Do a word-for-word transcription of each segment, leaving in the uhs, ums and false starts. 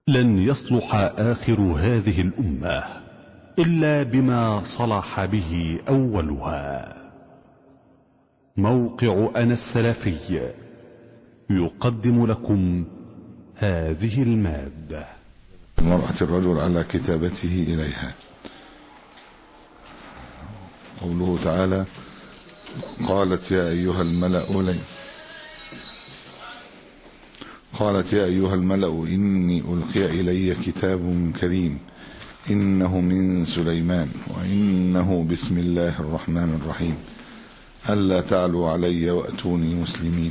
لن يصلح آخر هذه الأمة إلا بما صلح به أولها. موقع أنا السلفي يقدم لكم هذه المادة. مرأة الرجل على كتابته إليها. قوله تعالى: قالت يا أيها الملأ لي قالت يا أيها الملأ إني ألقي إلي كتاب كريم إنه من سليمان وإنه بسم الله الرحمن الرحيم ألا تعلوا علي وأتوني مسلمين.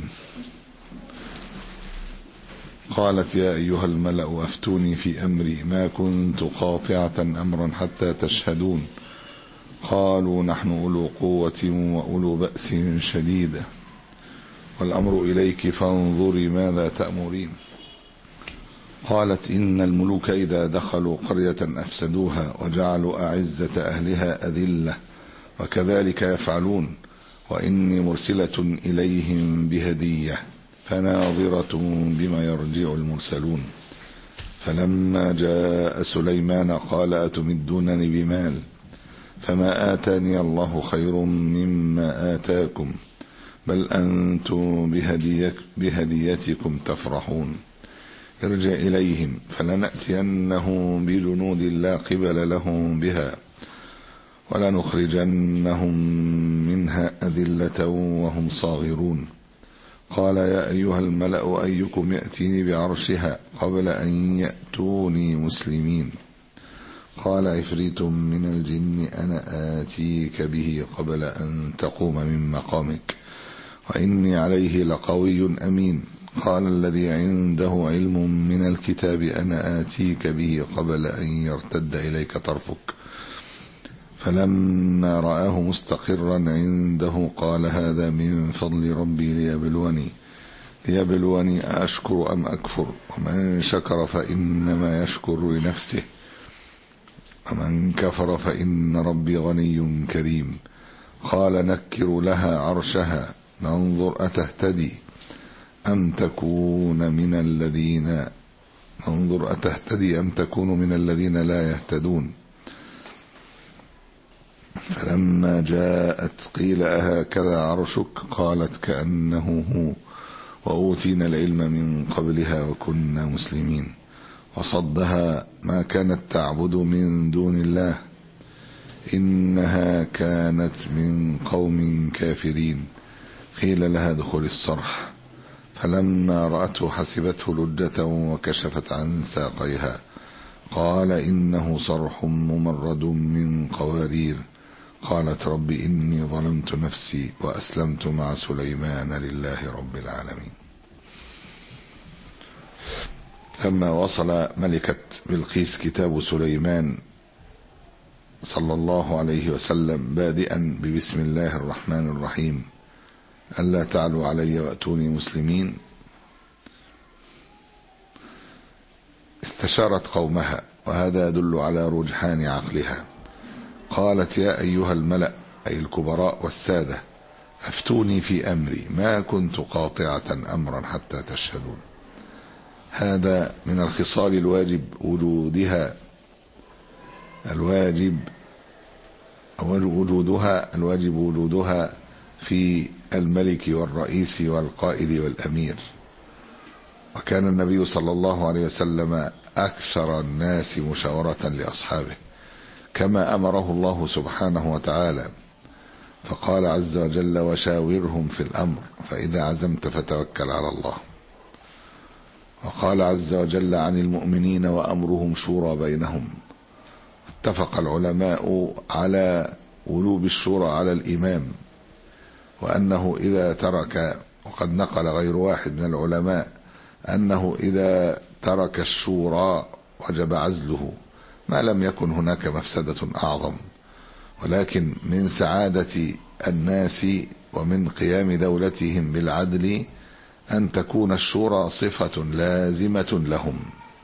قالت يا أيها الملأ أفتوني في أمري ما كنت قاطعة أمرا حتى تشهدون. قالوا نحن أولو قوة وأولو بأس شديد والأمر إليك فانظري ماذا تأمرين. قالت إن الملوك إذا دخلوا قرية أفسدوها وجعلوا أعزة أهلها أذلة وكذلك يفعلون وإني مرسلة إليهم بهدية فناظرة بما يرجع المرسلون. فلما جاء سليمان قال أتمدونني بمال فما آتاني الله خير مما آتاكم بل أنتم بهديك بهديتكم تفرحون. ارجع إليهم فلنأتينهم بجنود لا قبل لهم بها ولنخرجنهم منها أذلة وهم صاغرون. قال يا أيها الملأ أيكم يأتيني بعرشها قبل أن يأتوني مسلمين. قال عفريت من الجن أنا آتيك به قبل أن تقوم من مقامك وإني عليه لقوي أمين. قال الذي عنده علم من الكتاب أنا آتيك به قبل أن يرتد إليك طرفك. فلما رآه مستقرا عنده قال هذا من فضل ربي ليبلوني ليبلوني أشكر أم أكفر ومن شكر فإنما يشكر لنفسه ومن كفر فإن ربي غني كريم. قال نكر لها عرشها ننظر أتهتدي أم تكون من الذين ننظر أتهتدي أم تكون من الذين لا يهتدون. فلما جاءت قيل أهكذا عرشك قالت كأنه هو وأوتينا العلم من قبلها وكنا مسلمين. وصدها ما كانت تعبد من دون الله إنها كانت من قوم كافرين. قيل لها ادخل الصرح فلما رأته حسبته لجة وكشفت عن ساقيها قال إنه صرح ممرد من قوارير. قالت رب إني ظلمت نفسي وأسلمت مع سليمان لله رب العالمين. لما وصل ملكة بلقيس كتاب سليمان صلى الله عليه وسلم بادئا ببسم الله الرحمن الرحيم ألا تعلوا علي وأتوني مسلمين استشارت قومها وهذا يدل على رجحان عقلها. قالت يا أيها الملأ أي الكبراء والسادة أفتوني في أمري ما كنت قاطعة أمرا حتى تشهدون. هذا من الخصال الواجب وجودها الواجب وجودها الواجب وجودها في الملك والرئيس والقائد والأمير. وكان النبي صلى الله عليه وسلم أكثر الناس مشاورة لأصحابه كما أمره الله سبحانه وتعالى فقال عز وجل وشاورهم في الأمر فإذا عزمت فتوكل على الله. وقال عز وجل عن المؤمنين وأمرهم شورى بينهم. اتفق العلماء على ولوب الشورى على الإمام وأنه إذا ترك وقد نقل غير واحد من العلماء أنه إذا ترك الشورى وجب عزله ما لم يكن هناك مفسدة أعظم. ولكن من سعادة الناس ومن قيام دولتهم بالعدل أن تكون الشورى صفة لازمة لهم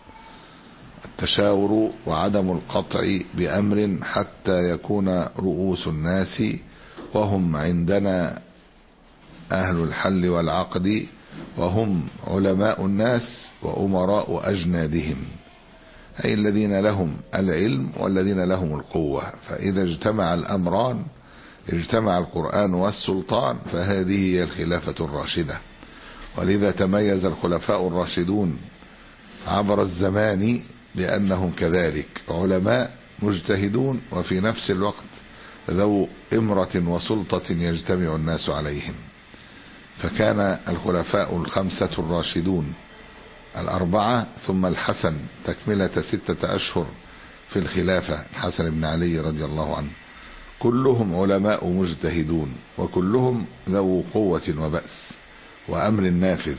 التشاور وعدم القطع بأمر حتى يكون رؤوس الناس وهم عندنا أهل الحل والعقد وهم علماء الناس وأمراء أجنادهم أي الذين لهم العلم والذين لهم القوة. فإذا اجتمع الأمران اجتمع القرآن والسلطان، فهذه هي الخلافة الراشدة. ولذا تميز الخلفاء الراشدون عبر الزمان بأنهم كذلك علماء مجتهدون وفي نفس الوقت ذو إمرة وسلطة يجتمع الناس عليهم. فكان الخلفاء الخمسة الراشدون الأربعة ثم الحسن تكملة ستة أشهر في الخلافة، الحسن بن علي رضي الله عنه، كلهم علماء مجتهدون وكلهم ذو قوة وبأس وأمر نافذ.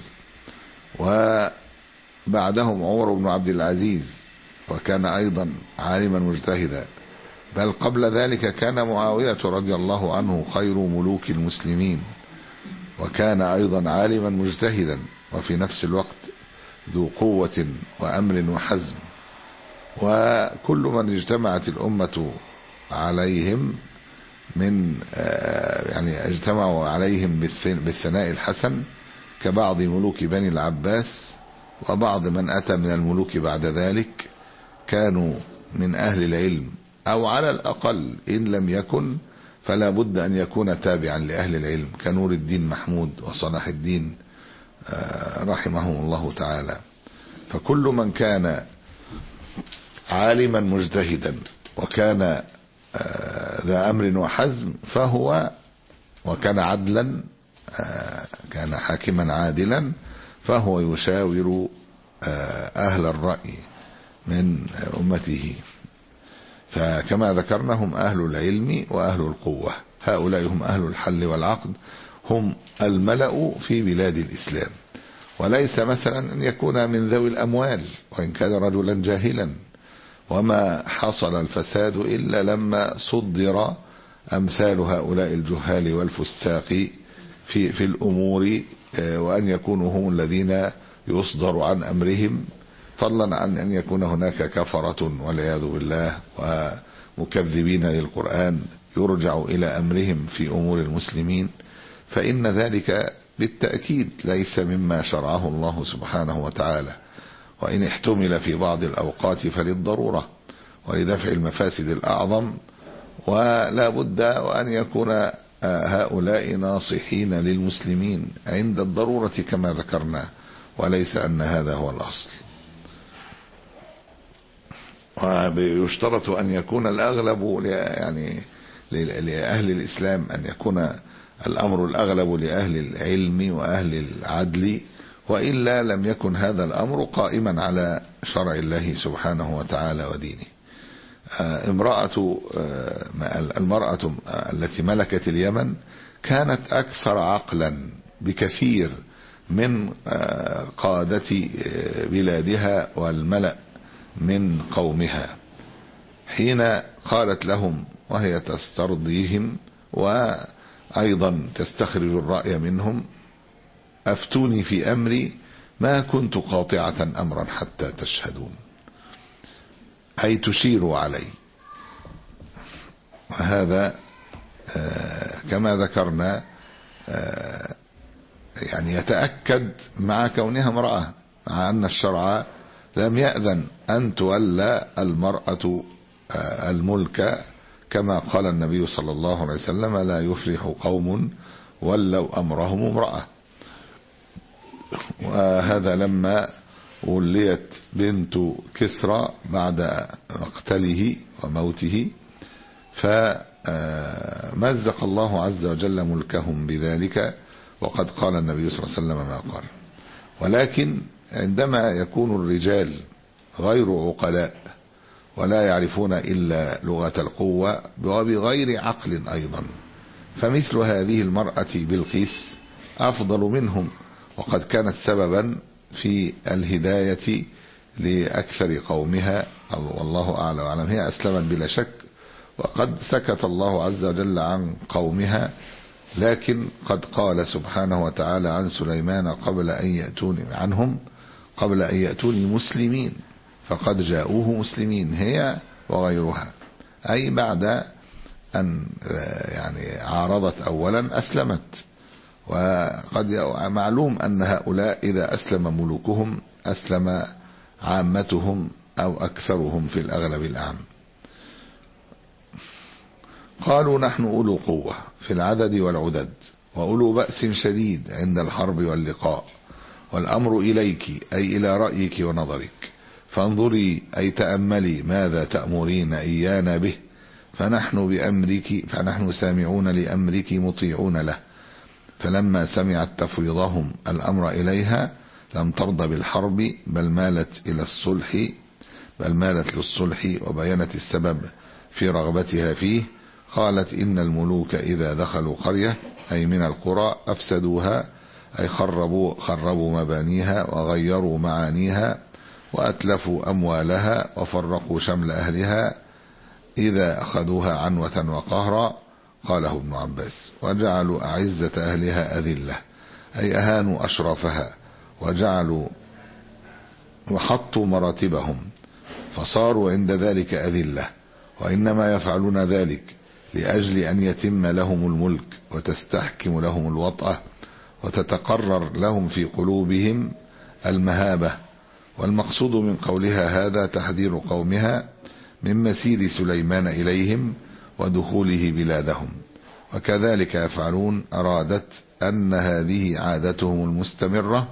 وبعدهم عمر بن عبد العزيز وكان أيضا عالما مجتهدا، بل قبل ذلك كان معاوية رضي الله عنه خير ملوك المسلمين وكان أيضا عالما مجتهدا وفي نفس الوقت ذو قوة وأمر وحزم. وكل من اجتمعت الأمة عليهم من يعني اجتمعوا عليهم بالثناء الحسن كبعض ملوك بني العباس وبعض من أتى من الملوك بعد ذلك كانوا من أهل العلم، أو على الأقل إن لم يكن فلا بد أن يكون تابعا لأهل العلم كنور الدين محمود وصلاح الدين رحمهم الله تعالى. فكل من كان عالما مجتهدا وكان ذا أمر وحزم فهو وكان عدلا كان حاكما عادلا فهو يشاور أهل الرأي من أمته. فكما ذكرنا هم أهل العلم وأهل القوة، هؤلاء هم أهل الحل والعقد، هم الملأ في بلاد الإسلام. وليس مثلا أن يكون من ذوي الأموال وإن كان رجلا جاهلا، وما حصل الفساد إلا لما صدر أمثال هؤلاء الجهال والفساق في, في الأمور، وأن يكونوا هم الذين يصدر عن أمرهم، فضلا عن أن يكون هناك كفرة والعياذ بالله ومكذبين للقرآن يرجع إلى أمرهم في أمور المسلمين. فإن ذلك بالتأكيد ليس مما شرعه الله سبحانه وتعالى، وإن احتمل في بعض الأوقات فللضرورة ولدفع المفاسد الأعظم، ولا بد وأن يكون هؤلاء ناصحين للمسلمين عند الضرورة كما ذكرنا، وليس أن هذا هو الأصل. ويشترط أن يكون الأغلب يعني لأهل الإسلام، أن يكون الأمر الأغلب لأهل العلم وأهل العدل، وإلا لم يكن هذا الأمر قائما على شرع الله سبحانه وتعالى ودينه. امرأة المرأة التي ملكت اليمن كانت أكثر عقلا بكثير من قادة بلادها والملأ من قومها، حين قالت لهم وهي تسترضيهم وأيضا تستخرج الرأي منهم: أفتوني في أمري ما كنت قاطعة أمرا حتى تشهدون، أي تشيروا علي. وهذا كما ذكرنا يعني يتأكد مع كونها امرأة، مع أن الشرع لم يأذن أن تولى المرأة الملك، كما قال النبي صلى الله عليه وسلم: لا يفلح قوم ولوا أمرهم امرأة. وهذا لما وليت بنت كسرى بعد مقتله وموته، فمزق الله عز وجل ملكهم بذلك، وقد قال النبي صلى الله عليه وسلم ما قال. ولكن عندما يكون الرجال غير عقلاء ولا يعرفون إلا لغة القوة وبغير عقل أيضا، فمثل هذه المرأة بلقيس أفضل منهم، وقد كانت سببا في الهداية لأكثر قومها، والله أعلم وأعلم. هي أسلمت بلا شك، وقد سكت الله عز وجل عن قومها، لكن قد قال سبحانه وتعالى عن سليمان: قبل أن يأتوني عنهم قبل أن يأتوني مسلمين فقد جاءوه مسلمين، هي وغيرها، أي بعد أن يعني عارضت أولا أسلمت. وقد معلوم أن هؤلاء إذا أسلم ملوكهم أسلم عامتهم أو أكثرهم في الأغلب الأعم. قالوا نحن أولو قوة في العدد والعدد وأولو بأس شديد عند الحرب واللقاء، والأمر إليك أي إلى رأيك ونظرك، فانظري أي تأملي ماذا تأمرين إيانا به، فنحن بأمرك فنحن سامعون لأمرك مطيعون له. فلما سمعت تفويضهم الأمر إليها لم ترضى بالحرب، بل مالت إلى الصلح بل مالت للصلح وبينت السبب في رغبتها فيه. قالت إن الملوك إذا دخلوا قرية أي من القرى أفسدوها، أي خربوا, خربوا مبانيها وغيروا معانيها وأتلفوا أموالها وفرقوا شمل أهلها إذا أخذوها عنوة وقهرا. قاله ابن عباس: وجعلوا أعزة أهلها أذلة، أي أهانوا أشرافها وجعلوا وحطوا مراتبهم فصاروا عند ذلك أذلة، وإنما يفعلون ذلك لأجل أن يتم لهم الملك وتستحكم لهم الوطأة وتتقرر لهم في قلوبهم المهابة. والمقصود من قولها هذا تحذير قومها من مسير سليمان إليهم ودخوله بلادهم، وكذلك يفعلون. أرادت أن هذه عادتهم المستمرة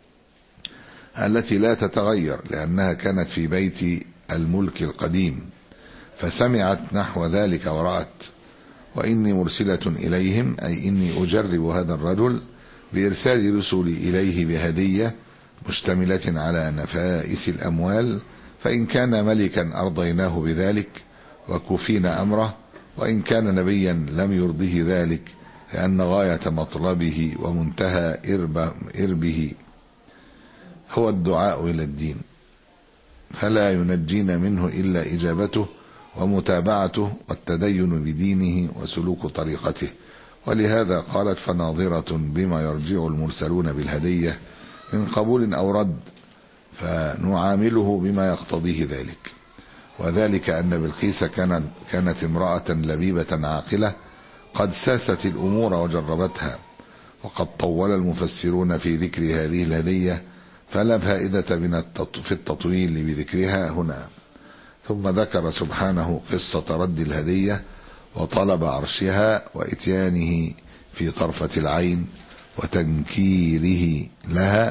التي لا تتغير لأنها كانت في بيت الملك القديم، فسمعت نحو ذلك ورأت: وإني مرسلة إليهم، أي إني أجرب هذا الرجل بإرسال رسلي إليه بهدية مشتملة على نفائس الأموال، فإن كان ملكا أرضيناه بذلك وكفينا أمره، وإن كان نبيا لم يرضه ذلك، لأن غاية مطلبه ومنتهى إربه هو الدعاء إلى الدين، فلا ينجينا منه إلا إجابته ومتابعته والتدين بدينه وسلوك طريقته. ولهذا قالت: فناظرة بما يرجع المرسلون بالهدية من قبول أو رد، فنعامله بما يقتضيه ذلك. وذلك أن بلقيس كانت, كانت امرأة لبيبة عاقلة قد ساست الأمور وجربتها، وقد طول المفسرون في ذكر هذه الهدية، فلا فائدة في التطويل بذكرها هنا. ثم ذكر سبحانه قصة رد الهدية وطلب عرشها وإتيانه في طرفة العين وتنكيره لها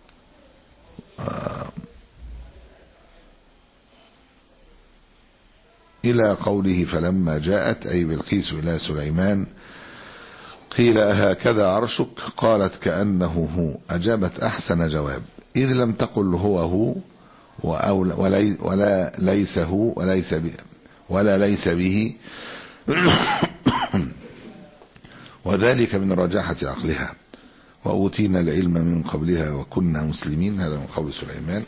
إلى قوله: فلما جاءت أي بلقيس إلى سليمان قيل: أهكذا عرشك؟ قالت: كأنه هو. أجابت أحسن جواب، إذ لم تقل هو هو ولا, ولا ليس هو وليس به ولا ليس به وذلك من رجاحة عقلها. وأوتينا العلم من قبلها وكنا مسلمين، هذا من قول سليمان.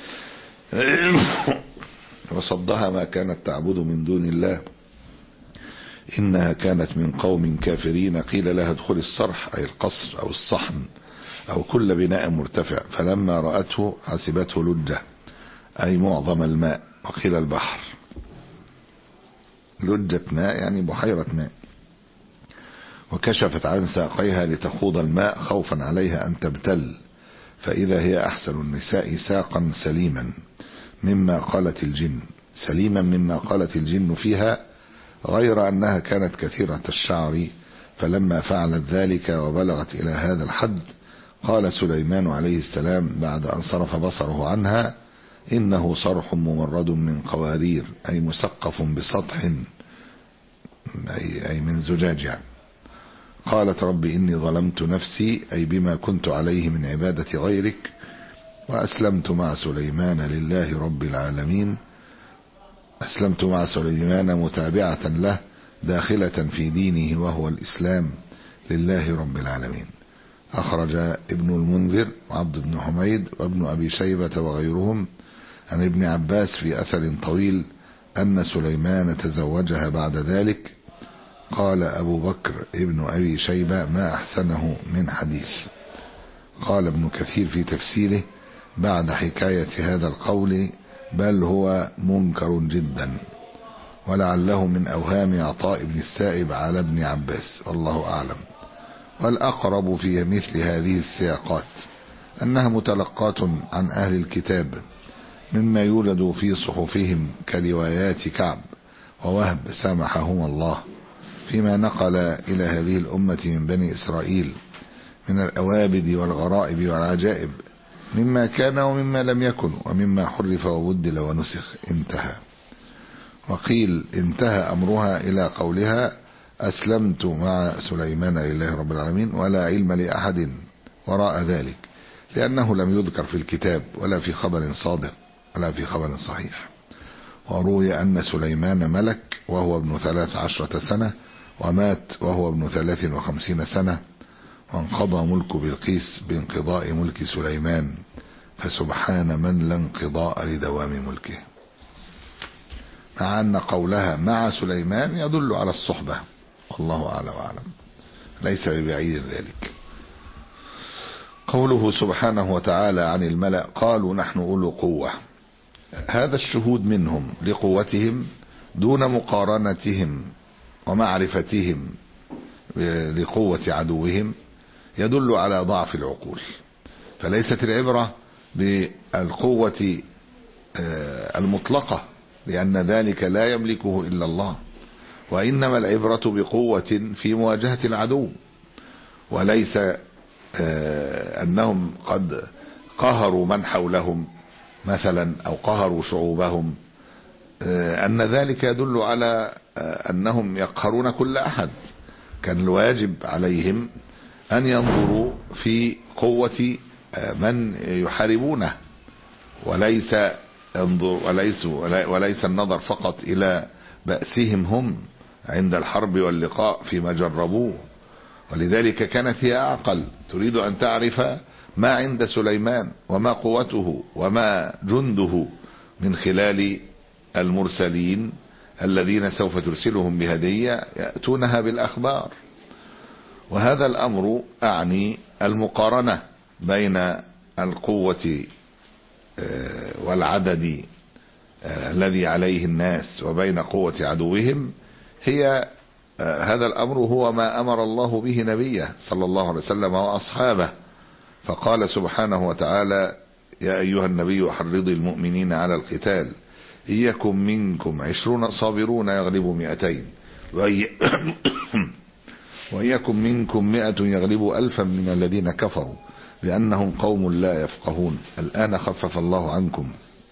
وصدها ما كانت تعبد من دون الله إنها كانت من قوم كافرين. قيل لها: ادخل الصرح أي القصر أو الصحن أو كل بناء مرتفع، فلما رأته حسبته لجة أي معظم الماء، وقيل البحر. لجة ماء يعني بحيرة ماء. وكشفت عن ساقيها لتخوض الماء خوفا عليها أن تبتل، فإذا هي أحسن النساء ساقا سليما مما قالت الجن سليما مما قالت الجن فيها، غير أنها كانت كثيرة الشعر. فلما فعلت ذلك وبلغت إلى هذا الحد قال سليمان عليه السلام بعد أن صرف بصره عنها: إنه صرح ممرد من قوارير، أي مسقف بسطح أي من زجاج يعني. قالت: رب إني ظلمت نفسي، أي بما كنت عليه من عبادة غيرك، وأسلمت مع سليمان لله رب العالمين. أسلمت مع سليمان متابعة له داخلة في دينه وهو الإسلام لله رب العالمين. أخرج ابن المنذر وعبد بن حميد وابن أبي شيبة وغيرهم عن ابن عباس في أثر طويل أن سليمان تزوجها بعد ذلك. قال أبو بكر ابن أبي شيبة: ما أحسنه من حديث. قال ابن كثير في تفسيره بعد حكاية هذا القول: بل هو منكر جدا، ولعله من أوهام عطاء بن السائب على ابن عباس، والله أعلم. والأقرب في مثل هذه السياقات أنها متلقاة عن أهل الكتاب، مما يوجد في صحفهم كروايات كعب ووهب سامحهما الله فيما نقل إلى هذه الأمة من بني إسرائيل من الأوابد والغرائب والعجائب مما كان ومما لم يكن ومما حرف وبدل ونسخ. انتهى. وقيل انتهى أمرها إلى قولها أسلمت مع سليمان لله رب العالمين ولا علم لأحد وراء ذلك، لأنه لم يذكر في الكتاب ولا في خبر صادق ولا في خبر صحيح. وروي أن سليمان ملك وهو ابن ثلاث عشرة سنة ومات وهو ابن ثلاث وخمسين سنة، وانقضى ملك بلقيس بانقضاء ملك سليمان، فسبحان من لا انقضاء لدوام ملكه. مع أن قولها مع سليمان يدل على الصحبة، والله أعلى وأعلم، ليس ببعيد ذلك. قوله سبحانه وتعالى عن الملأ قالوا نحن أولو قوة، هذا الشهود منهم لقوتهم دون مقارنتهم ومعرفتهم لقوة عدوهم يدل على ضعف العقول. فليست العبرة بالقوة المطلقة لأن ذلك لا يملكه إلا الله، وإنما العبرة بقوة في مواجهة العدو، وليس أنهم قد قهروا من حولهم مثلا أو قهروا شعوبهم، أن ذلك يدل على أنهم يقهرون كل أحد. كان الواجب عليهم أن ينظروا في قوة من يحاربونه، وليس وليس وليس النظر فقط إلى بأسهم هم عند الحرب واللقاء فيما جربوه. ولذلك كانت هي أعقل، تريد أن تعرف ما عند سليمان وما قوته وما جنده من خلال المرسلين الذين سوف ترسلهم بهدية يأتونها بالأخبار. وهذا الأمر أعني المقارنة بين القوة والعدد الذي عليه الناس وبين قوة عدوهم، هي هذا الأمر هو ما أمر الله به نبيه صلى الله عليه وسلم وأصحابه، فقال سبحانه وتعالى يا أيها النبي حرض المؤمنين على القتال إن يكن منكم عشرون صابرون يغلبوا مئتين وإن يكن منكم مئة يغلبوا ألفا من الذين كفروا بأنهم قوم لا يفقهون الآن خفف الله عنكم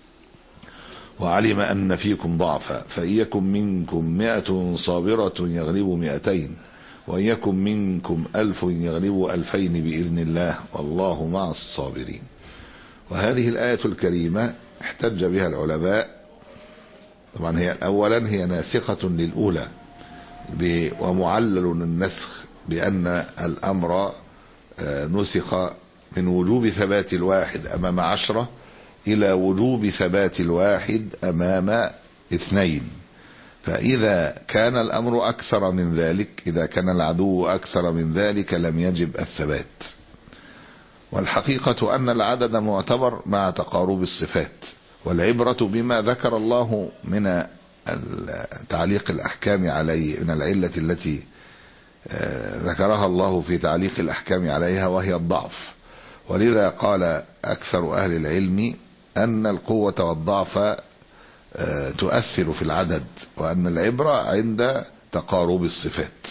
وعلم أن فيكم ضعفا فإن يكن منكم مئة صابرة يغلبوا مئتين وإن يكن منكم ألف يغلبوا ألفين بإذن الله والله مع الصابرين. وهذه الآية الكريمة احتج بها العلماء، طبعا هي أولا هي ناسخة للأولى ومعلل النسخ بأن الأمر نسخ من وجوب ثبات الواحد أمام عشرة إلى وجوب ثبات الواحد أمام اثنين. فإذا كان الأمر أكثر من ذلك، إذا كان العدو أكثر من ذلك لم يجب الثبات. والحقيقة أن العدد معتبر مع تقارب الصفات، والعبرة بما ذكر الله من تعليق الأحكام عليه من العلة التي ذكرها الله في تعليق الأحكام عليها وهي الضعف. ولذا قال أكثر أهل العلم أن القوة والضعف تؤثر في العدد، وأن العبرة عند تقارب الصفات.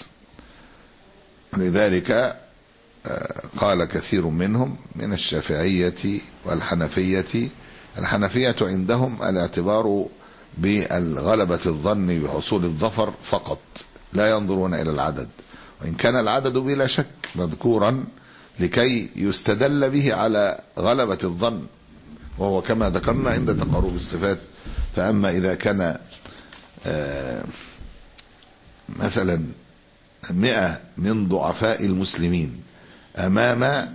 لذلك قال كثير منهم من الشافعية والحنفية، الحنفية عندهم الاعتبار بالغلبة الظن بحصول الظفر فقط، لا ينظرون إلى العدد، وإن كان العدد بلا شك مذكورا لكي يستدل به على غلبة الظن، وهو كما ذكرنا عند تقارب الصفات. فأما إذا كان مثلا مئة من ضعفاء المسلمين أمام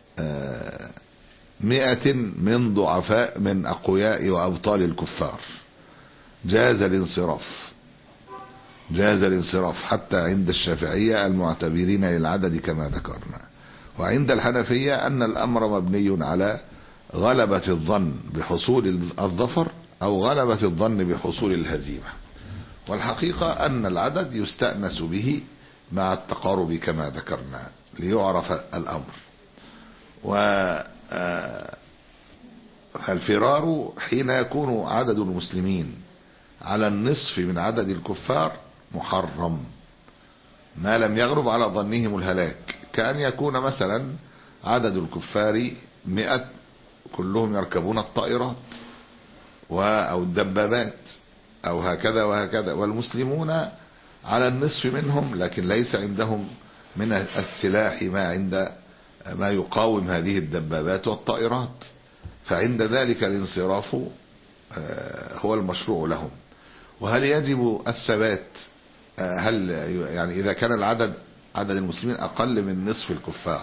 مئة من ضعفاء من أقوياء وأبطال الكفار جاز الانصراف، جاز الانصراف حتى عند الشافعية المعتبرين للعدد كما ذكرنا. وعند الحنفية أن الأمر مبني على غلبة الظن بحصول الظفر أو غلبة الظن بحصول الهزيمة. والحقيقة أن العدد يستأنس به مع التقارب كما ذكرنا ليعرف الأمر. الفرار حين يكون عدد المسلمين على النصف من عدد الكفار محرم ما لم يغلب على ظنهم الهلاك، كأن يكون مثلا عدد الكفار مئة كلهم يركبون الطائرات أو الدبابات أو هكذا وهكذا، والمسلمون على النصف منهم لكن ليس عندهم من السلاح ما عند ما يقاوم هذه الدبابات والطائرات، فعند ذلك الانصراف هو المشروع لهم. وهل يجب الثبات؟ هل يعني إذا كان العدد عدد المسلمين أقل من نصف الكفار،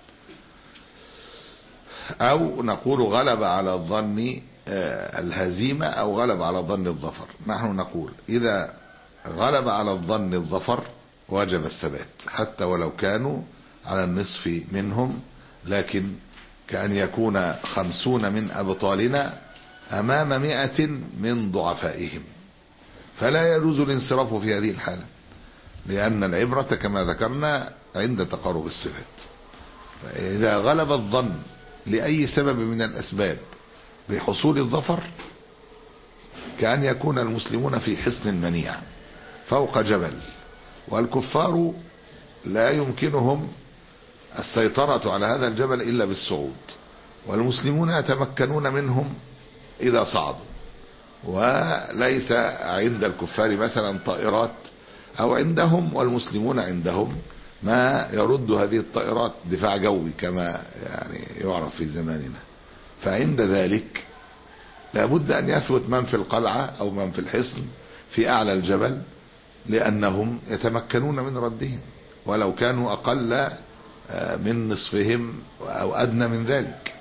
أو نقول غلب على الظن الهزيمة أو غلب على الظن الظفر، نحن نقول إذا غلب على الظن الظفر وجب الثبات حتى ولو كانوا على النصف منهم، لكن كأن يكون خمسون من أبطالنا أمام مئة من ضعفائهم، فلا يجوز الانصراف في هذه الحالة، لأن العبرة كما ذكرنا عند تقارب الصفات. إذا غلب الظن لأي سبب من الأسباب بحصول الظفر، كأن يكون المسلمون في حصن منيع فوق جبل، والكفار لا يمكنهم السيطرة على هذا الجبل إلا بالصعود، والمسلمون يتمكنون منهم إذا صعدوا، وليس عند الكفار مثلا طائرات أو عندهم والمسلمون عندهم ما يرد هذه الطائرات دفاع جوي كما يعني يعرف في زماننا. فعند ذلك لابد أن يثبت من في القلعة أو من في الحصن في أعلى الجبل، لأنهم يتمكنون من ردهم ولو كانوا أقل من نصفهم أو أدنى من ذلك.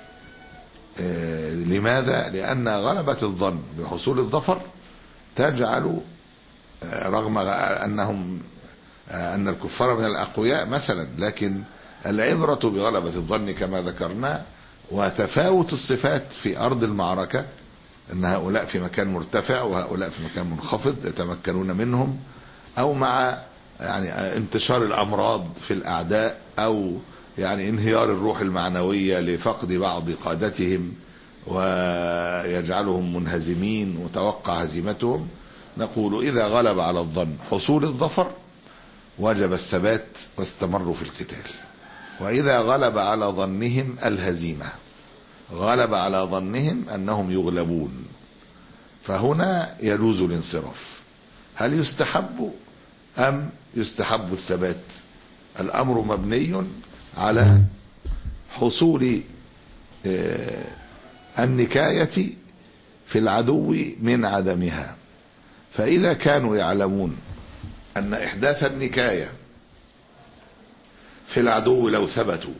لماذا؟ لأن غلبة الظن بحصول الظفر تجعل رغم أنهم أن الكفار من الأقوياء مثلا، لكن العبرة بغلبة الظن كما ذكرنا، وتفاوت الصفات في أرض المعركة، أن هؤلاء في مكان مرتفع وهؤلاء في مكان منخفض يتمكنون منهم، أو مع يعني انتشار الأمراض في الأعداء، أو يعني انهيار الروح المعنوية لفقد بعض قادتهم ويجعلهم منهزمين وتوقع هزيمتهم. نقول إذا غلب على الظن حصول الظفر وجب الثبات واستمروا في القتال، وإذا غلب على ظنهم الهزيمة، غلب على ظنهم أنهم يغلبون، فهنا يجوز الانصراف. هل يستحب أم يستحب الثبات؟ الأمر مبني على حصول النكاية في العدو من عدمها، فإذا كانوا يعلمون أن إحداث النكاية في العدو لو ثبتوا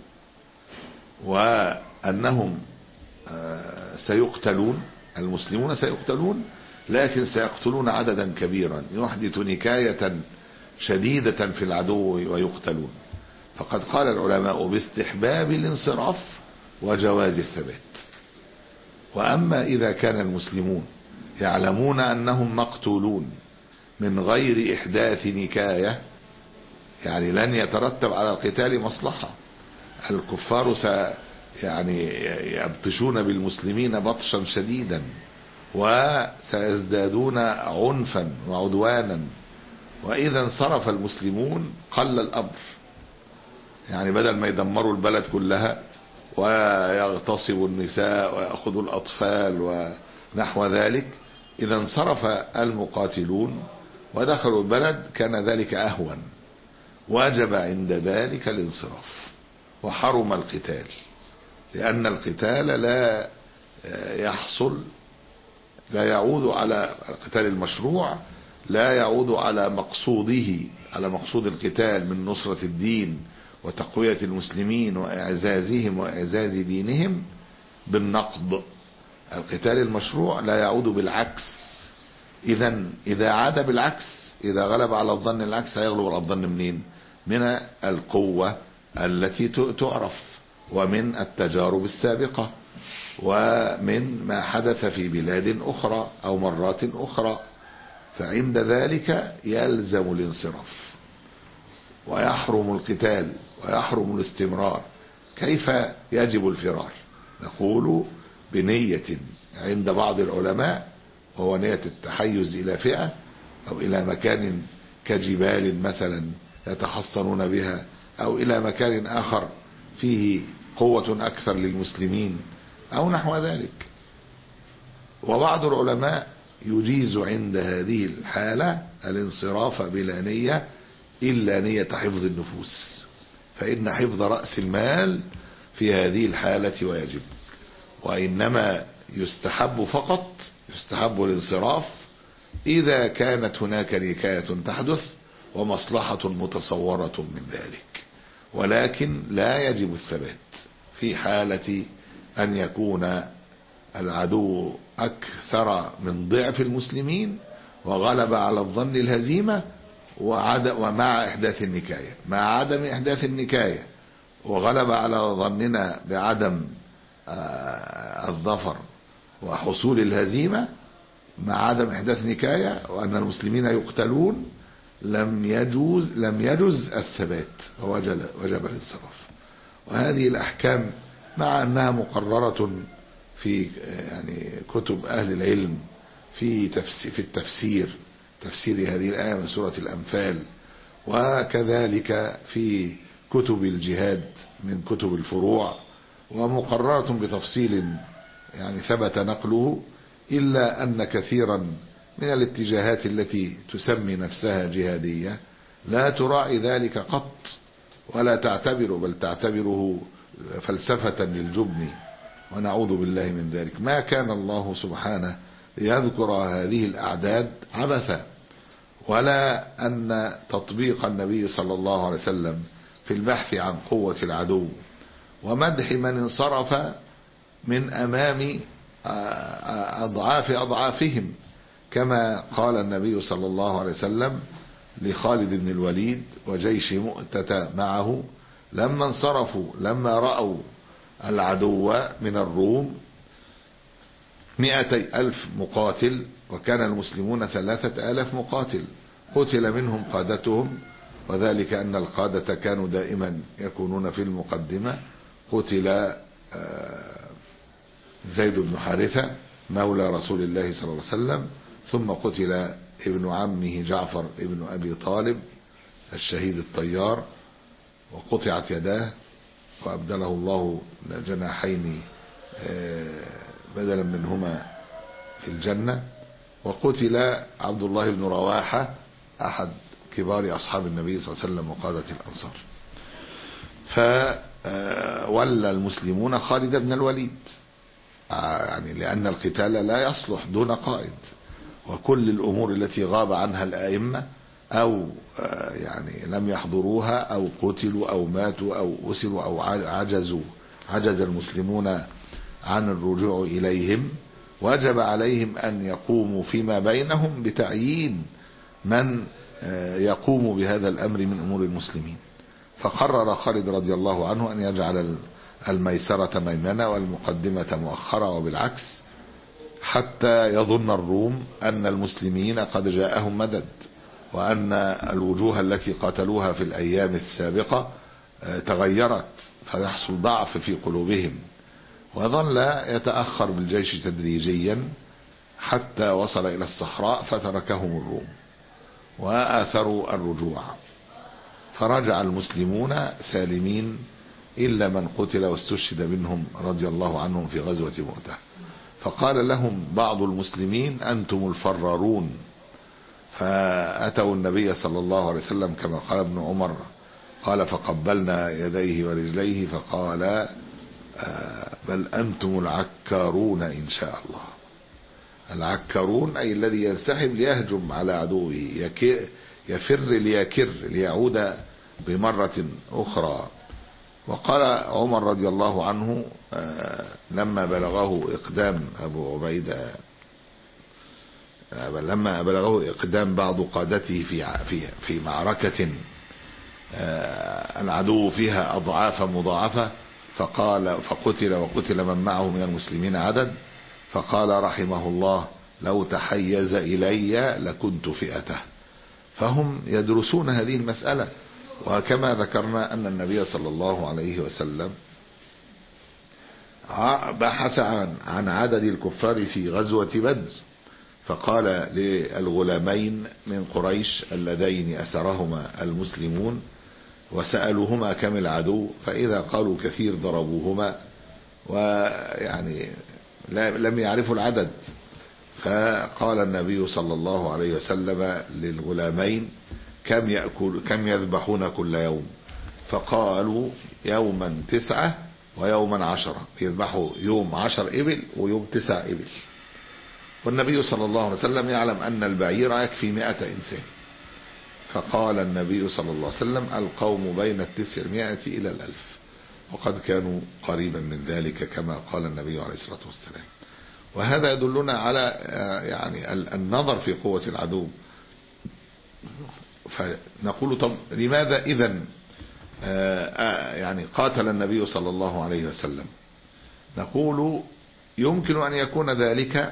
وأنهم سيقتلون، المسلمون سيقتلون، لكن سيقتلون عددا كبيرا يحدث نكاية شديدة في العدو ويقتلون، فقد قال العلماء باستحباب الانصراف وجواز الثبات. وأما إذا كان المسلمون يعلمون أنهم مقتولون من غير إحداث نكاية، يعني لن يترتب على القتال مصلحة، الكفار س يعني يبطشون بالمسلمين بطشا شديدا وسيزدادون عنفا وعدوانا، وإذا انصرف المسلمون قل الأمر، يعني بدل ما يدمروا البلد كلها ويغتصبوا النساء ويأخذوا الأطفال ونحو ذلك، إذا انصرف المقاتلون ودخلوا البلد كان ذلك أهون، وجب عند ذلك الانصراف وحرم القتال، لأن القتال لا يحصل لا يعود على القتال المشروع، لا يعود على مقصوده، على مقصود القتال من نصرة الدين وتقوية المسلمين وإعزازهم وإعزاز دينهم بالنقض. القتال المشروع لا يعود بالعكس، إذا إذا عاد بالعكس، إذا غلب على الظن العكس هيغلب على الظن منين؟ من القوة التي تعرف، ومن التجارب السابقة، ومن ما حدث في بلاد أخرى أو مرات أخرى، فعند ذلك يلزم الانصراف ويحرم القتال ويحرم الاستمرار. كيف يجب الفرار؟ نقول بنية عند بعض العلماء، وهو نية التحيز إلى فئة أو إلى مكان كجبال مثلا يتحصنون بها، أو إلى مكان آخر فيه قوة أكثر للمسلمين أو نحو ذلك. وبعض العلماء يجيز عند هذه الحالة الانصراف بلا نية إلا نية حفظ النفوس، فإن حفظ رأس المال في هذه الحالة واجب، وإنما يستحب فقط يستحب الانصراف إذا كانت هناك نكاية تحدث ومصلحة متصورة من ذلك، ولكن لا يجب الثبات في حالة أن يكون العدو أكثر من ضعف المسلمين وغلب على الظن الهزيمة ومع إحداث النكاية، مع عدم إحداث النكاية وغلب على ظننا بعدم الظفر وحصول الهزيمة مع عدم إحداث نكاية وأن المسلمين يقتلون، لم يجوز لم يجوز الثبات ووجب وجب الانصراف. وهذه الأحكام مع أنها مقررة في يعني كتب أهل العلم في تفسير في التفسير تفسير هذه الآية من سورة الأنفال، وكذلك في كتب الجهاد من كتب الفروع، ومقررة بتفصيل يعني ثبت نقله، إلا أن كثيرا من الاتجاهات التي تسمي نفسها جهادية لا تراعي ذلك قط ولا تعتبره، بل تعتبره فلسفة للجبن، ونعوذ بالله من ذلك. ما كان الله سبحانه ليذكر هذه الأعداد عبثا، ولا أن تطبيق النبي صلى الله عليه وسلم في البحث عن قوة العدو ومدح من انصرف من أمام أضعاف أضعافهم، كما قال النبي صلى الله عليه وسلم لخالد بن الوليد وجيش مؤتة معه لما انصرفوا لما رأوا العدو من الروم مئتي ألف مقاتل وكان المسلمون ثلاثة آلاف مقاتل، قتل منهم قادتهم، وذلك أن القادة كانوا دائما يكونون في المقدمة. قتل زيد بن حارثة مولى رسول الله صلى الله عليه وسلم، ثم قتل ابن عمه جعفر ابن أبي طالب الشهيد الطيار وقطعت يداه وأبدله الله جناحين بدلا منهما في الجنة. وقتل عبد الله بن رواحة أحد كبار أصحاب النبي صلى الله عليه وسلم وقادة الأنصار. فولى المسلمون خالد بن الوليد، يعني لأن القتال لا يصلح دون قائد، وكل الأمور التي غاب عنها الأئمة أو يعني لم يحضروها أو قتلوا أو ماتوا أو أسروا أو عجزوا عجز المسلمون عن الرجوع إليهم، وجب عليهم أن يقوموا فيما بينهم بتعيين من يقوم بهذا الأمر من أمور المسلمين. فقرر خالد رضي الله عنه أن يجعل الميسرة ميمنة والمقدمة مؤخرة، وبالعكس حتى يظن الروم أن المسلمين قد جاءهم مدد، وأن الوجوه التي قاتلوها في الأيام السابقة تغيرت، فيحصل ضعف في قلوبهم. وظل يتأخر بالجيش تدريجيا حتى وصل إلى الصحراء فتركهم الروم وآثروا الرجوع، فرجع المسلمون سالمين إلا من قتل واستشهد منهم رضي الله عنهم في غزوة مؤتة. فقال لهم بعض المسلمين أنتم الفرارون، فأتوا النبي صلى الله عليه وسلم كما قال ابن عمر قال فقبلنا يديه ورجليه فقال بل أنتم العكارون إن شاء الله. العكارون أي الذي ينسحب ليهجم على عدوه، يفر ليكر ليعود بمرة أخرى. وقال عمر رضي الله عنه لما بلغه إقدام أبو عبيدة لما بلغه إقدام بعض قادته في في في معركة العدو فيها أضعاف مضاعفة، فقال فقتل وقتل من معه من المسلمين عدد، فقال رحمه الله لو تحيز إلي لكنت فئته. فهم يدرسون هذه المسألة. وكما ذكرنا أن النبي صلى الله عليه وسلم بحث عن عن عدد الكفار في غزوة بدر، فقال للغلامين من قريش اللذين أسرهما المسلمون وسألوهما كم العدو، فإذا قالوا كثير ضربوهما، ويعني لم يعرفوا العدد. فقال النبي صلى الله عليه وسلم للغلامين كم يأكل كم يذبحون كل يوم؟ فقالوا يوما تسعة ويوما عشرة، يذبحوا يوم عشر إبل ويوم تسع إبل. والنبي صلى الله عليه وسلم يعلم أن البعير يكفي مئة إنسان، فقال النبي صلى الله عليه وسلم القوم بين التسعمائة إلى الألف، وقد كانوا قريبا من ذلك كما قال النبي عليه الصلاة والسلام. وهذا يدلنا على يعني النظر في قوة العدو. فنقول طب لماذا إذن يعني قاتل النبي صلى الله عليه وسلم؟ نقول يمكن أن يكون ذلك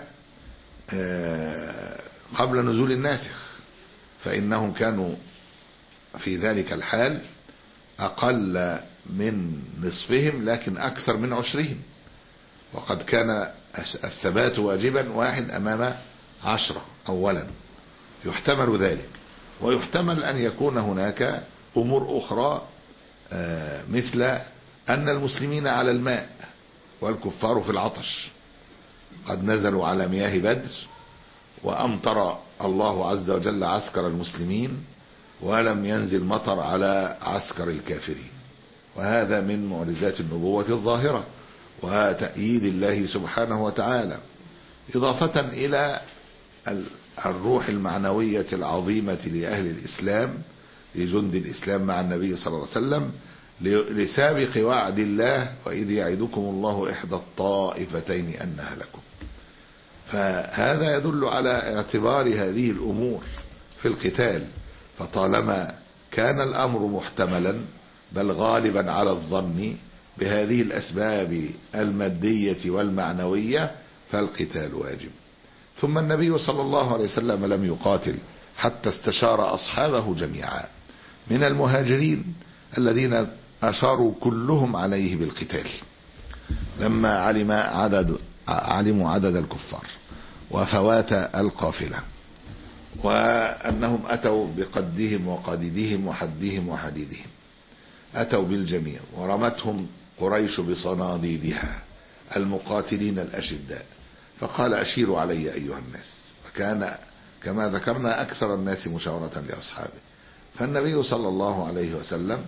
قبل نزول الناسخ، فإنهم كانوا في ذلك الحال أقل من نصفهم لكن أكثر من عشرهم، وقد كان الثبات واجبا واحد أمام عشرة أولا، يحتمل ذلك. ويحتمل أن يكون هناك أمور أخرى مثل أن المسلمين على الماء والكفار في العطش، قد نزلوا على مياه بدر وأمطر الله عز وجل عسكر المسلمين ولم ينزل مطر على عسكر الكافرين، وهذا من معجزات النبوة الظاهرة وتأييد الله سبحانه وتعالى، إضافة إلى الروح المعنوية العظيمة لأهل الإسلام لجند الإسلام مع النبي صلى الله عليه وسلم لسابق وعد الله وإذ يعدكم الله إحدى الطائفتين أنها لكم. فهذا يدل على اعتبار هذه الأمور في القتال، فطالما كان الأمر محتملا بل غالبا على الظن بهذه الأسباب المادية والمعنوية فالقتال واجب. ثم النبي صلى الله عليه وسلم لم يقاتل حتى استشار أصحابه جميعا من المهاجرين الذين أشاروا كلهم عليه بالقتال لما علم عدد علموا عدد الكفار وفوات القافلة، وأنهم أتوا بقدهم وقديدهم وحدهم وحديدهم، أتوا بالجميع ورمتهم قريش بصناديدها المقاتلين الأشداء، فقال أشيروا علي أيها الناس، وكان كما ذكرنا أكثر الناس مشاورة لأصحابه. فالنبي صلى الله عليه وسلم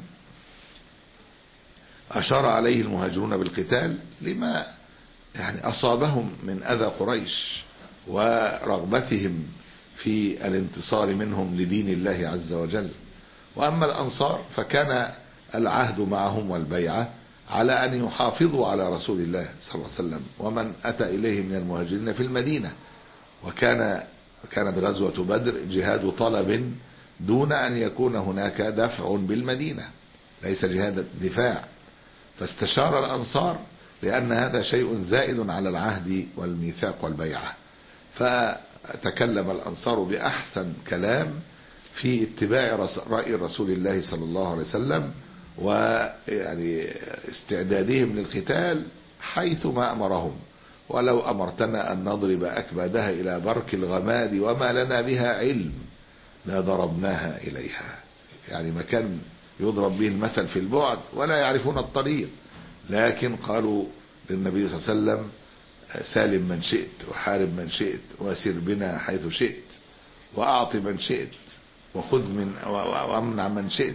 أشار عليه المهاجرون بالقتال لما يعني أصابهم من أذى قريش ورغبتهم في الانتصار منهم لدين الله عز وجل. وأما الأنصار فكان العهد معهم والبيعة على أن يحافظوا على رسول الله صلى الله عليه وسلم ومن أتى إليه من المهاجرين في المدينة، وكان كانت غزوة بدر جهاد طلب دون أن يكون هناك دفع بالمدينة، ليس جهاد دفاع. فاستشار الأنصار لأن هذا شيء زائد على العهد والميثاق والبيعة، فتكلم الأنصار بأحسن كلام في اتباع رأي رسول الله صلى الله عليه وسلم ويعني استعدادهم للقتال حيث ما أمرهم. ولو أمرتنا أن نضرب أكبادها إلى برك الغماد وما لنا بها علم لا ضربناها إليها، يعني مكان يضرب به المثل في البعد ولا يعرفون الطريق، لكن قالوا للنبي صلى الله عليه وسلم سالم من شئت وحارب من شئت وسر بنا حيث شئت وأعط من شئت وخذ من وامنع من شئت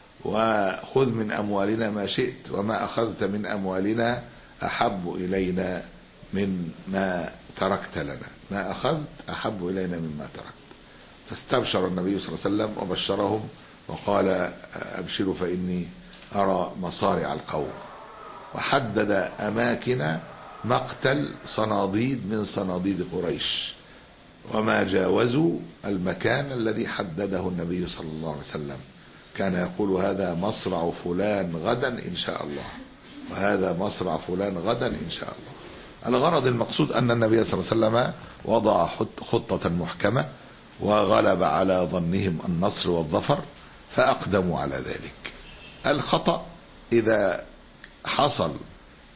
وخذ من أموالنا ما شئت وما أخذت من أموالنا أحب إلينا من ما تركت لنا، ما أخذت أحب إلينا مما تركت. فاستبشر النبي صلى الله عليه وسلم وبشرهم وقال أبشروا فإني أرى مصارع القوم، وحدد أماكن مقتل صناديد من صناديد قريش وما جاوزوا المكان الذي حدده النبي صلى الله عليه وسلم. كان يقول هذا مصرع فلان غدا إن شاء الله، وهذا مصرع فلان غدا إن شاء الله. الغرض المقصود أن النبي صلى الله عليه وسلم وضع خطة محكمة وغلب على ظنهم النصر والظفر فأقدموا على ذلك. الخطأ إذا حصل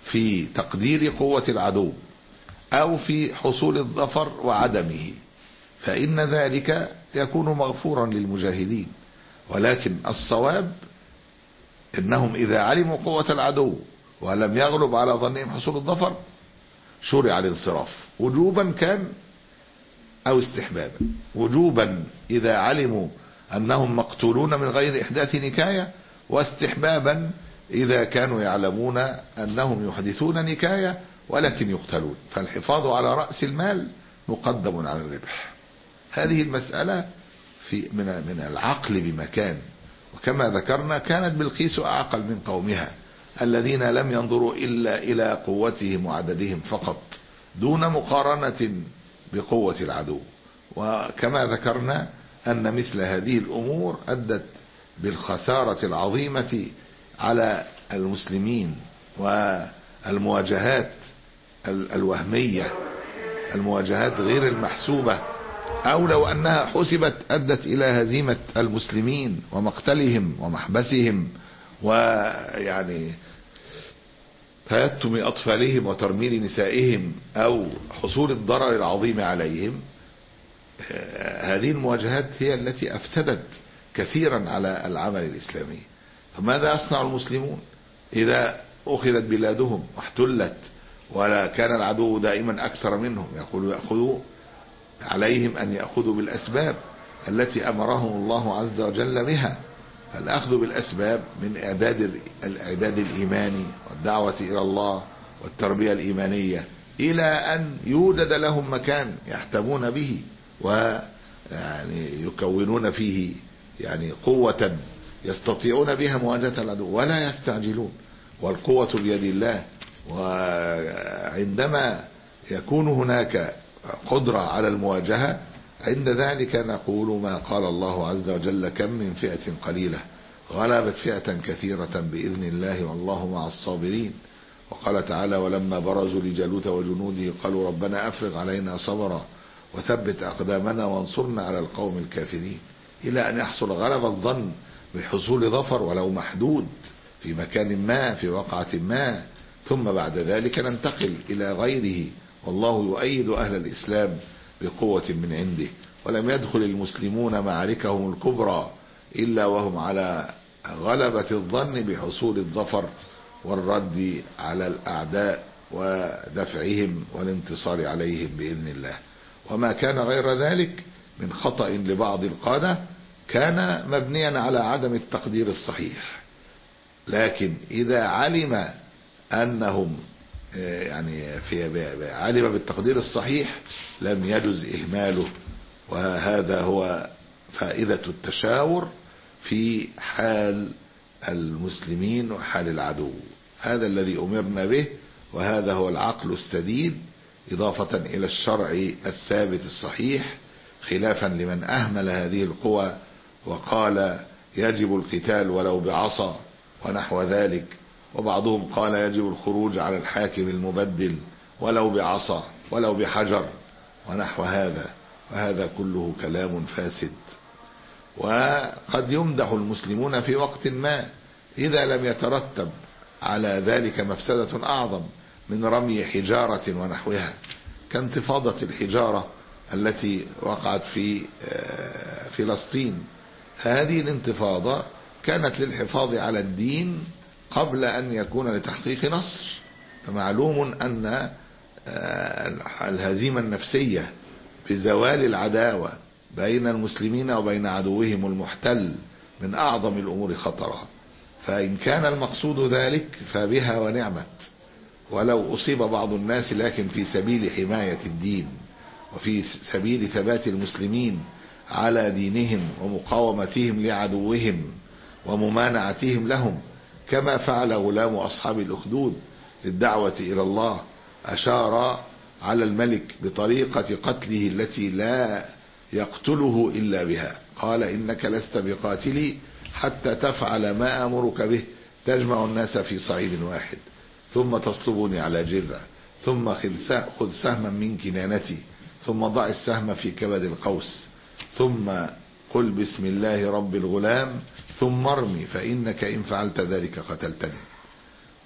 في تقدير قوة العدو أو في حصول الظفر وعدمه، فإن ذلك يكون مغفورا للمجاهدين. ولكن الصواب إنهم إذا علموا قوة العدو ولم يغلب على ظنهم حصول الظفر شرع الانصراف وجوبا كان أو استحبابا. وجوبا إذا علموا أنهم مقتولون من غير إحداث نكاية، واستحبابا إذا كانوا يعلمون أنهم يحدثون نكاية ولكن يقتلون، فالحفاظ على رأس المال مقدم على الربح. هذه المسألة في من من العقل بمكان. وكما ذكرنا كانت بلقيس أعقل من قومها الذين لم ينظروا إلا إلى قوتهم وعددهم فقط دون مقارنة بقوة العدو. وكما ذكرنا أن مثل هذه الأمور أدت بالخسارة العظيمة على المسلمين والمواجهات الوهمية، المواجهات غير المحسوبة، أو لو أنها حسبت أدت إلى هزيمة المسلمين ومقتلهم ومحبسهم ويعني تيتم أطفالهم وترميل نسائهم أو حصول الضرر العظيم عليهم. هذه المواجهات هي التي أفسدت كثيرا على العمل الإسلامي. فماذا يصنع المسلمون إذا أخذت بلادهم واحتلت ولا كان العدو دائما أكثر منهم؟ يقولوا يأخذوا عليهم أن يأخذوا بالأسباب التي أمرهم الله عز وجل بها. الأخذ بالأسباب من إعداد الإعداد الإيماني والدعوة إلى الله والتربية الإيمانية إلى أن يوجد لهم مكان يحتمون به ويعني يكونون فيه يعني قوة يستطيعون بها مواجهة العدو ولا يستعجلون، والقوة بيد الله. وعندما يكون هناك قدرة على المواجهة عند ذلك نقول ما قال الله عز وجل: كم من فئة قليلة غلبت فئة كثيرة بإذن الله والله مع الصابرين. وقال تعالى: ولما برزوا لجالوت وجنوده قالوا ربنا أفرغ علينا صبرا وثبت أقدامنا وانصرنا على القوم الكافرين، إلى أن يحصل غلب الظن بحصول ظفر ولو محدود في مكان ما في وقعة ما، ثم بعد ذلك ننتقل إلى غيره، والله يؤيد أهل الإسلام بقوة من عنده. ولم يدخل المسلمون معاركهم الكبرى إلا وهم على غلبة الظن بحصول الظفر والرد على الأعداء ودفعهم والانتصار عليهم بإذن الله. وما كان غير ذلك من خطأ لبعض القادة كان مبنيا على عدم التقدير الصحيح. لكن إذا علم أنهم يعني في علم بالتقدير الصحيح لم يجز إهماله. وهذا هو فائدة التشاور في حال المسلمين وحال العدو، هذا الذي أمرنا به، وهذا هو العقل السديد إضافة إلى الشرع الثابت الصحيح، خلافا لمن أهمل هذه القوى وقال يجب القتال ولو بعصا ونحو ذلك، وبعضهم قال يجب الخروج على الحاكم المبدل ولو بعصا ولو بحجر ونحو هذا، وهذا كله كلام فاسد. وقد يمدح المسلمون في وقت ما إذا لم يترتب على ذلك مفسدة أعظم من رمي حجارة ونحوها، كانتفاضة الحجارة التي وقعت في فلسطين. هذه الانتفاضة كانت للحفاظ على الدين قبل أن يكون لتحقيق نصر. فمعلوم أن الهزيمة النفسية بزوال العداوة بين المسلمين وبين عدوهم المحتل من أعظم الأمور خطرا، فإن كان المقصود ذلك فبها ونعمت، ولو أصيب بعض الناس لكن في سبيل حماية الدين وفي سبيل ثبات المسلمين على دينهم ومقاومتهم لعدوهم وممانعتهم لهم، كما فعل غلام أصحاب الأخدود للدعوة إلى الله، أشار على الملك بطريقة قتله التي لا يقتله إلا بها، قال إنك لست بقاتلي حتى تفعل ما أمرك به، تجمع الناس في صعيد واحد ثم تصلبني على جذع، ثم خذ سهما من كنانتي، ثم ضع السهم في كبد القوس، ثم قل بسم الله رب الغلام، ثم ارمي فإنك إن فعلت ذلك قتلتني.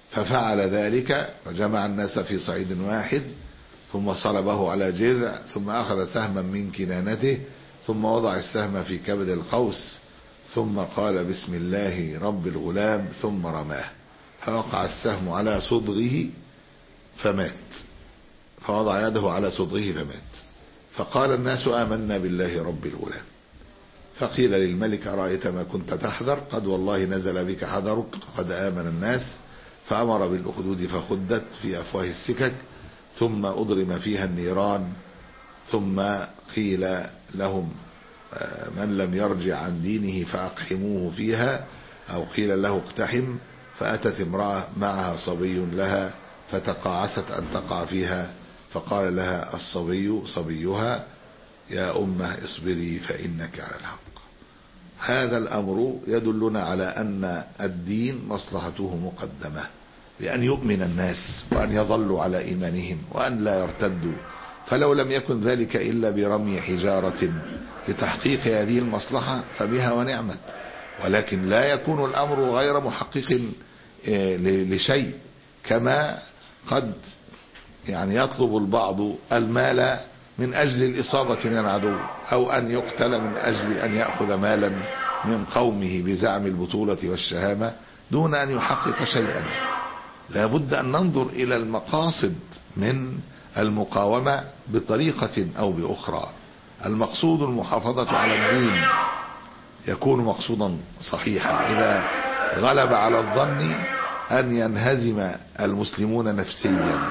ففعل ذلك وجمع الناس في صعيد واحد، ثم صلبه على جذع، ثم أخذ سهما من كنانته، ثم وضع السهم في كبد القوس، ثم قال بسم الله رب الغلام، ثم رماه فوقع السهم على صدغه فمات، فوضع يده على صدغه فمات. فقال الناس آمنا بالله رب الغلام. فقيل للملك أرأيت ما كنت تحذر؟ قد والله نزل بك حذرك، قد آمن الناس. فأمر بالأخدود فخدت في أفواه السكك، ثم أضرم فيها النيران. ثم قيل لهم من لم يرجع عن دينه فأقحموه فيها، أو قيل له اقتحم. فأتت امرأة معها صبي لها فتقاعست أن تقع فيها، فقال لها الصبي صبيها يا أمه اصبري فإنك على الحق. هذا الأمر يدلنا على أن الدين مصلحته مقدمة، بأن يؤمن الناس وأن يظلوا على إيمانهم وأن لا يرتدوا. فلو لم يكن ذلك إلا برمي حجارة لتحقيق هذه المصلحة فبها ونعمت، ولكن لا يكون الأمر غير محقق لشيء، كما قد يعني يطلب البعض المال من أجل الإصابة من العدو، أو أن يقتل من أجل أن يأخذ مالا من قومه بزعم البطولة والشهامة دون أن يحقق شيئا. لا بد أن ننظر إلى المقاصد من المقاومة بطريقة أو بأخرى. المقصود المحافظة على الدين يكون مقصودا صحيحا إذا غلب على الظن أن ينهزم المسلمون نفسيا،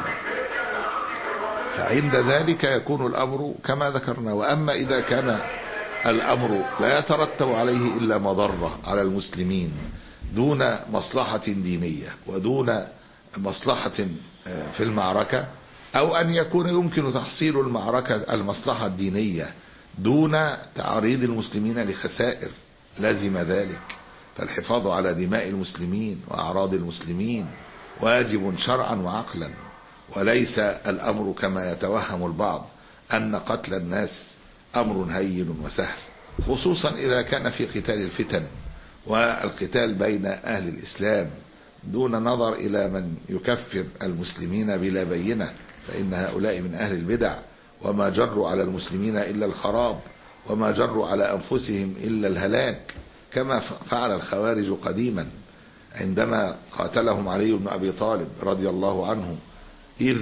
فعند ذلك يكون الأمر كما ذكرنا. وأما إذا كان الأمر لا يترتب عليه إلا مضرة على المسلمين دون مصلحة دينية ودون مصلحة في المعركة، أو أن يكون يمكن تحصيل المعركة المصلحة الدينية دون تعريض المسلمين لخسائر، لازم ذلك. فالحفاظ على دماء المسلمين وأعراض المسلمين واجب شرعا وعقلا، وليس الأمر كما يتوهم البعض أن قتل الناس أمر هين وسهل، خصوصا إذا كان في قتال الفتن والقتال بين أهل الإسلام دون نظر إلى من يكفر المسلمين بلا بينة، فإن هؤلاء من أهل البدع، وما جروا على المسلمين إلا الخراب، وما جروا على أنفسهم إلا الهلاك، كما فعل الخوارج قديما عندما قاتلهم علي بن أبي طالب رضي الله عنه إذ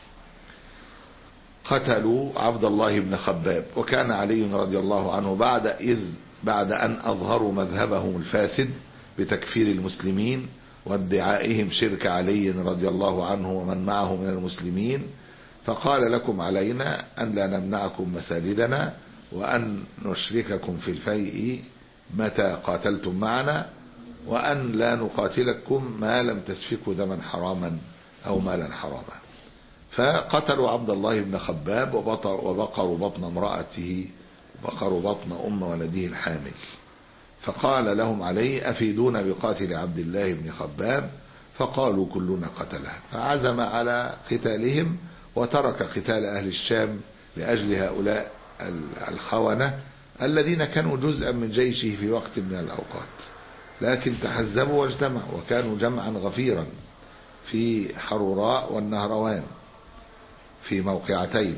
قتلوا عبد الله بن خباب. وكان علي رضي الله عنه بعد إذ بعد أن أظهروا مذهبهم الفاسد بتكفير المسلمين وادعائهم شرك علي رضي الله عنه ومن معه من المسلمين، فقال لكم علينا أن لا نمنعكم مساجدنا وأن نشرككم في الفيء متى قاتلتم معنا، وأن لا نقاتلكم ما لم تسفكوا دما حراما أو مالا حراما. فقتلوا عبد الله بن خباب وبقروا بطن امرأته، بقروا بطن أم ولده الحامل. فقال لهم علي أفيدون بقاتل عبد الله بن خباب؟ فقالوا كلنا قتله، فعزم على قتالهم وترك قتال أهل الشام لأجل هؤلاء الخونة الذين كانوا جزءا من جيشه في وقت من الأوقات، لكن تحزبوا واجتمعوا وكانوا جمعا غفيرا في حروراء والنهروان في موقعتين،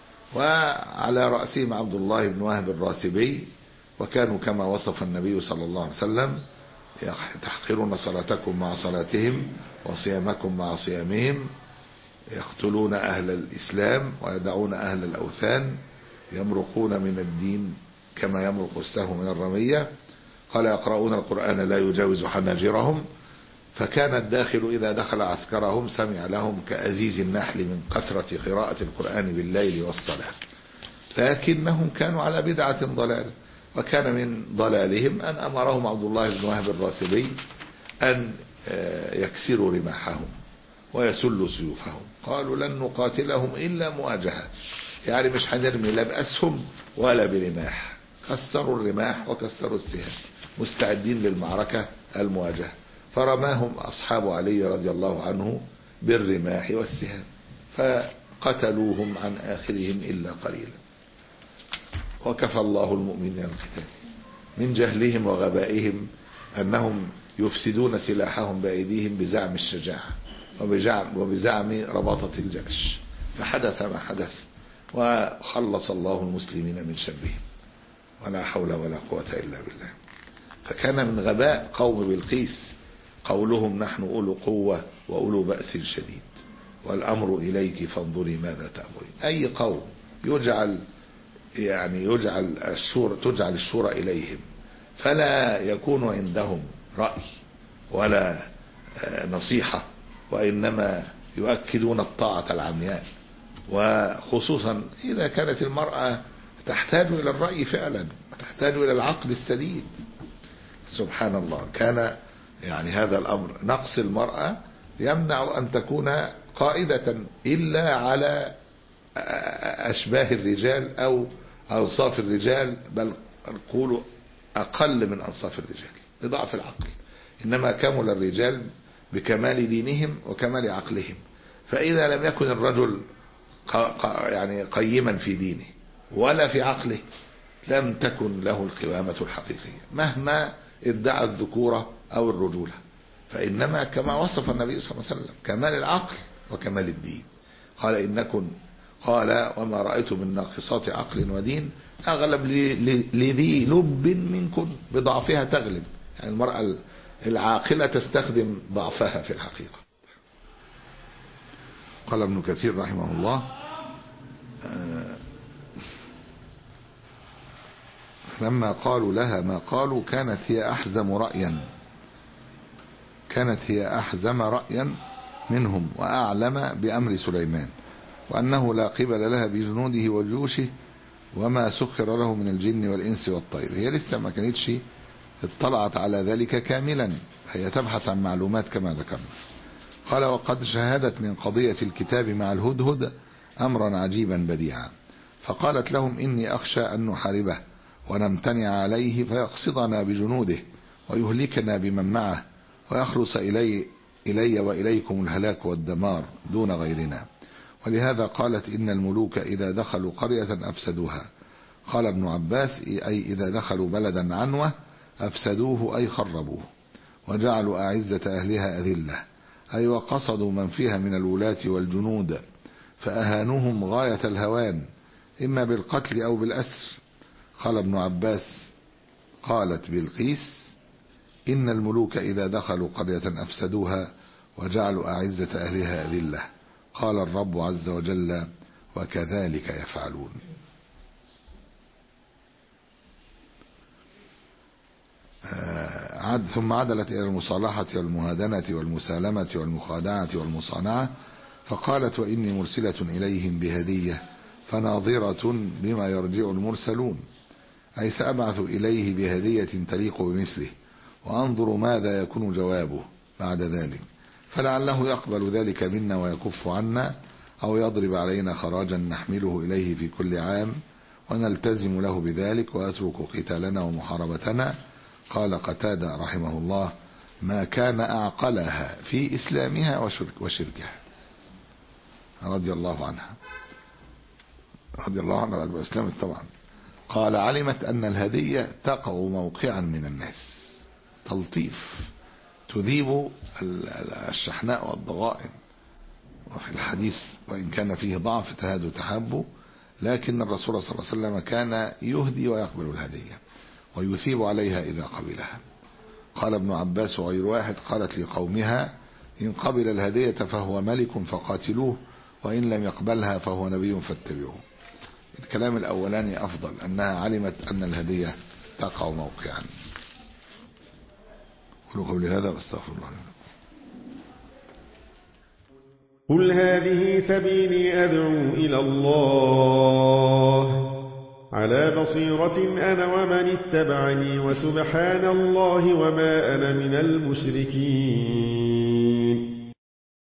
وعلى رأسهم عبد الله بن وهب الراسبي. وكانوا كما وصف النبي صلى الله عليه وسلم تحقرون صلاتكم مع صلاتهم وصيامكم مع صيامهم، يقتلون أهل الإسلام ويدعون أهل الأوثان، يمرقون من الدين كما يمرق السهم من الرمية. قال يقرؤون القرآن لا يجاوز حناجرهم، فكان الداخل إذا دخل عسكرهم سمع لهم كأزيز النحل من كثرة قراءة القرآن بالليل والصلاة، لكنهم كانوا على بدعة ضلال. وكان من ضلالهم أن أمرهم عبد الله بن وهب الراسبي أن يكسروا رماحهم ويسلوا سيوفهم. قالوا لن نقاتلهم إلا مواجهة، يعني مش هنرمي لا بأسهم ولا برماح. كسروا الرماح وكسروا السهام مستعدين للمعركة المواجهة، فرماهم أصحاب علي رضي الله عنه بالرماح والسهام فقتلوهم عن آخرهم إلا قليلا. وكفى الله المؤمنين القتال من جهلهم وغبائهم أنهم يفسدون سلاحهم بأيديهم بزعم الشجاعة وبزعم رباطة الجأش، فحدث ما حدث وخلص الله المسلمين من شرهم، ولا حول ولا قوة إلا بالله. فكان من غباء قوم بلقيس قولهم نحن أولو قوة وأولو بأس شديد والأمر إليك فانظري ماذا تأمرين. أي قوم يجعل يعني يجعل الشورى تجعل الشورى إليهم فلا يكون عندهم رأي ولا نصيحة، وإنما يؤكدون الطاعة العمياء، وخصوصا إذا كانت المرأة تحتاج إلى الرأي فعلا، تحتاج إلى العقل السديد. سبحان الله، كان يعني هذا الأمر نقص المرأة يمنع أن تكون قائدة إلا على أشباه الرجال أو أوصاف الرجال، بل نقول أقل من أنصاف الرجال لضعف العقل. إنما كمل الرجال بكمال دينهم وكمال عقلهم، فإذا لم يكن الرجل يعني قيما في دينه ولا في عقله لم تكن له القوامة الحقيقية مهما ادعى الذكورة أو الرجولة، فإنما كما وصف النبي صلى الله عليه وسلم كمال العقل وكمال الدين. قال إنكم قال وما رأيت من ناقصات عقل ودين أغلب لذي لب منكم بضعفها تغلب، يعني المرأة العاقلة تستخدم ضعفها في الحقيقة. قال ابن كثير رحمه الله لما قالوا لها ما قالوا كانت هي أحزم رأيا كانت هي أحزم رأيا منهم وأعلم بأمر سليمان، وأنه لا قبل لها بجنوده وجيوشه وما سخر له من الجن والإنس والطير. هي لسه ما كانتش اطلعت على ذلك كاملا، هي تبحث عن معلومات كما ذكرنا. قال وقد شاهدت من قضية الكتاب مع الهدهد أمرا عجيبا بديعا، فقالت لهم إني أخشى أن نحاربه ونمتنع عليه فيقصدنا بجنوده ويهلكنا بمن معه ويخلص إلي, إلي وإليكم الهلاك والدمار دون غيرنا. ولهذا قالت إن الملوك إذا دخلوا قرية أفسدوها. قال ابن عباس أي إذا دخلوا بلدا عنوة أفسدوه أي خربوه وجعلوا أعزة أهلها أذلة، أي وقصدوا من فيها من الولاة والجنود فأهانوهم غاية الهوان إما بالقتل أو بالأسر. قال ابن عباس قالت بلقيس إن الملوك إذا دخلوا قرية أفسدوها وجعلوا أعزة أهلها أذلة. قال الرب عز وجل وكذلك يفعلون. عد ثم عدلت إلى المصالحة والمهادنة والمسالمة والمخادعة والمصانعة، فقالت وإني مرسلة إليهم بهدية فناظرة بما يرجع المرسلون، أي سأبعث إليه بهدية تليق بمثله وأنظر ماذا يكون جوابه بعد ذلك، فلعله يقبل ذلك منا ويكف عنا أو يضرب علينا خراجا نحمله إليه في كل عام ونلتزم له بذلك ويترك قتالنا ومحاربتنا. قال قتادة رحمه الله ما كان أعقلها في إسلامها وشرك وشركها رضي الله عنها رضي الله عنها بعد إسلامه طبعا. قال علمت أن الهدية تقع موقعا من الناس تلطيف تذيب الشحناء والضغائن، وفي الحديث وإن كان فيه ضعف تهاد تحب، لكن الرسول صلى الله عليه وسلم كان يهدي ويقبل الهدية ويثيب عليها إذا قبلها. قال ابن عباس وغير واحد قالت لقومها إن قبل الهدية فهو ملك فقاتلوه وإن لم يقبلها فهو نبي فاتبعوه. الكلام الأولاني أفضل، أنها علمت أن الهدية تقع موقعا. قولوا قولي هذا واستغفر الله. قل هذه سبيلي أدعو إلى الله على بصيرة أنا ومن اتبعني وسبحان الله وما أنا من المشركين.